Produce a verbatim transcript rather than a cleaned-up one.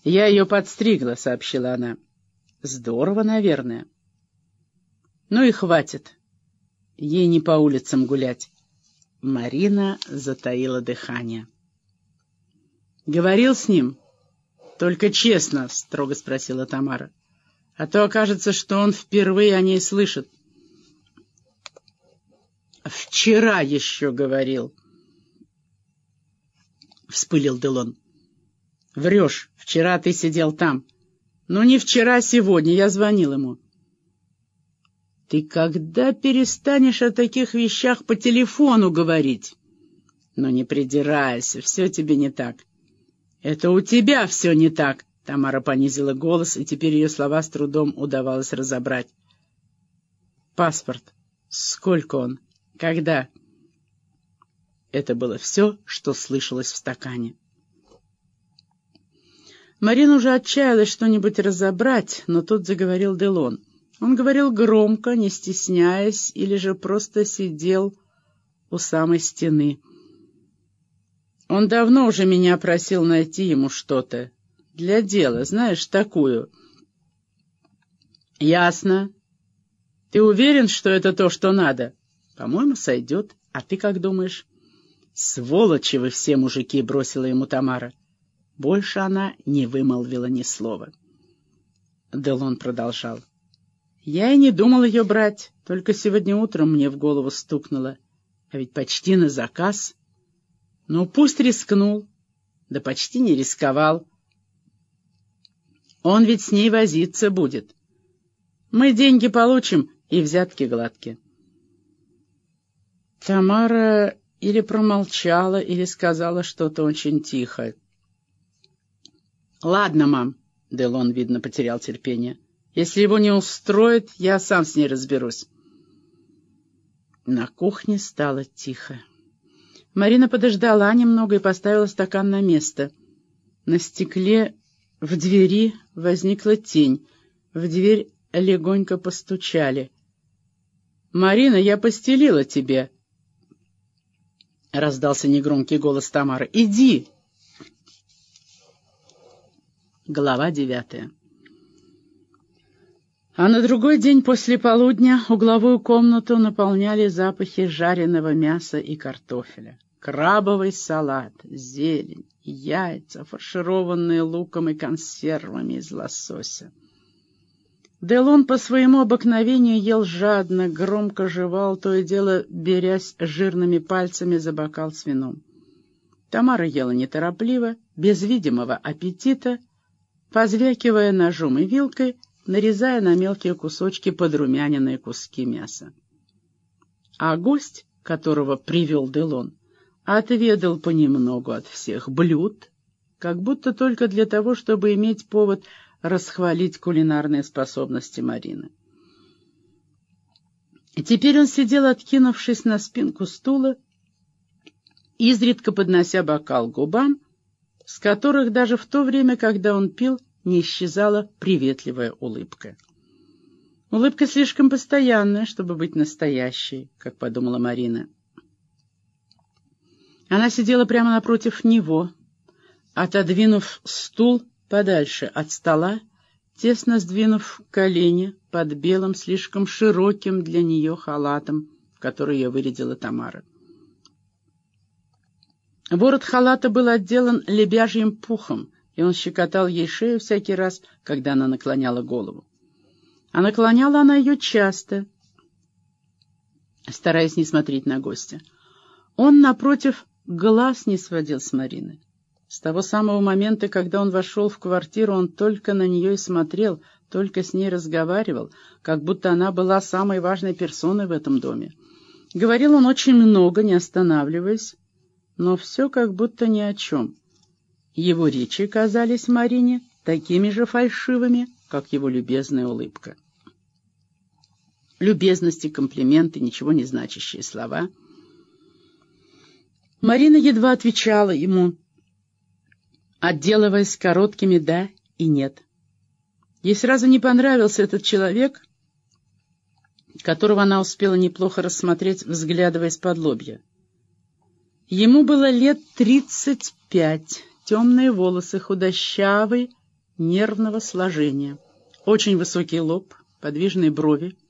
«Я ее подстригла», — сообщила она. «Здорово, наверное». «Ну и хватит. Ей не по улицам гулять». Марина затаила дыхание. «Говорил с ним? Только честно», — строго спросила Тамара. «А то окажется, что он впервые о ней слышит». «Вчера еще говорил», — вспылил Делон. «Врешь. Вчера ты сидел там. Ну, не вчера, а сегодня. Я звонил ему». «Ты когда перестанешь о таких вещах по телефону говорить?» «Ну, не придирайся. Все тебе не так». «Это у тебя все не так». Тамара понизила голос, и теперь ее слова с трудом удавалось разобрать. «Паспорт. Сколько он? Когда?» Это было все, что слышалось в стакане. Марина уже отчаялась что-нибудь разобрать, но тут заговорил Делон. Он говорил громко, не стесняясь, или же просто сидел у самой стены. Он давно уже меня просил найти ему что-то. Для дела, знаешь, такую. «Ясно. Ты уверен, что это то, что надо?» «По-моему, сойдет. А ты как думаешь?» «Сволочи вы все, мужики!» — бросила ему Тамара. Больше она не вымолвила ни слова. Делон продолжал. «Я и не думал ее брать, только сегодня утром мне в голову стукнуло. А ведь почти на заказ. Ну, пусть рискнул. Да почти не рисковал. Он ведь с ней возиться будет. Мы деньги получим, и взятки гладкие». Тамара или промолчала, или сказала что-то очень тихо. «Ладно, мам», — Делон, видно, потерял терпение. «Если его не устроит, я сам с ней разберусь». На кухне стало тихо. Марина подождала немного и поставила стакан на место. На стекле в двери возникла тень. В дверь легонько постучали. «Марина, я постелила тебе», — раздался негромкий голос Тамары. «Иди!» Глава девятая. А на другой день после полудня угловую комнату наполняли запахи жареного мяса и картофеля. Крабовый салат, зелень, яйца, фаршированные луком и консервами из лосося. Делон по своему обыкновению ел жадно, громко жевал, то и дело берясь жирными пальцами за бокал с вином. Тамара ела неторопливо, без видимого аппетита, позвякивая ножом и вилкой, нарезая на мелкие кусочки подрумяненные куски мяса. А гость, которого привел Делон, отведал понемногу от всех блюд, как будто только для того, чтобы иметь повод расхвалить кулинарные способности Марины. И теперь он сидел, откинувшись на спинку стула, изредка поднося бокал к губам, с которых даже в то время, когда он пил, не исчезала приветливая улыбка. Улыбка слишком постоянная, чтобы быть настоящей, как подумала Марина. Она сидела прямо напротив него, отодвинув стул подальше от стола, тесно сдвинув колени под белым, слишком широким для нее халатом, в который ее вырядила Тамара. Ворот халата был отделан лебяжьим пухом, и он щекотал ей шею всякий раз, когда она наклоняла голову. А наклоняла она ее часто, стараясь не смотреть на гостя. Он, напротив, глаз не сводил с Марины. С того самого момента, когда он вошел в квартиру, он только на нее и смотрел, только с ней разговаривал, как будто она была самой важной персоной в этом доме. Говорил он очень много, не останавливаясь, но все как будто ни о чем. Его речи казались Марине такими же фальшивыми, как его любезная улыбка. Любезности, комплименты, ничего не значащие слова. Марина едва отвечала ему, отделываясь короткими «да» и «нет». Ей сразу не понравился этот человек, которого она успела неплохо рассмотреть, взглядывая из-под лобья. Ему было лет тридцать пять, темные волосы, худощавый, нервного сложения. Очень высокий лоб, подвижные брови,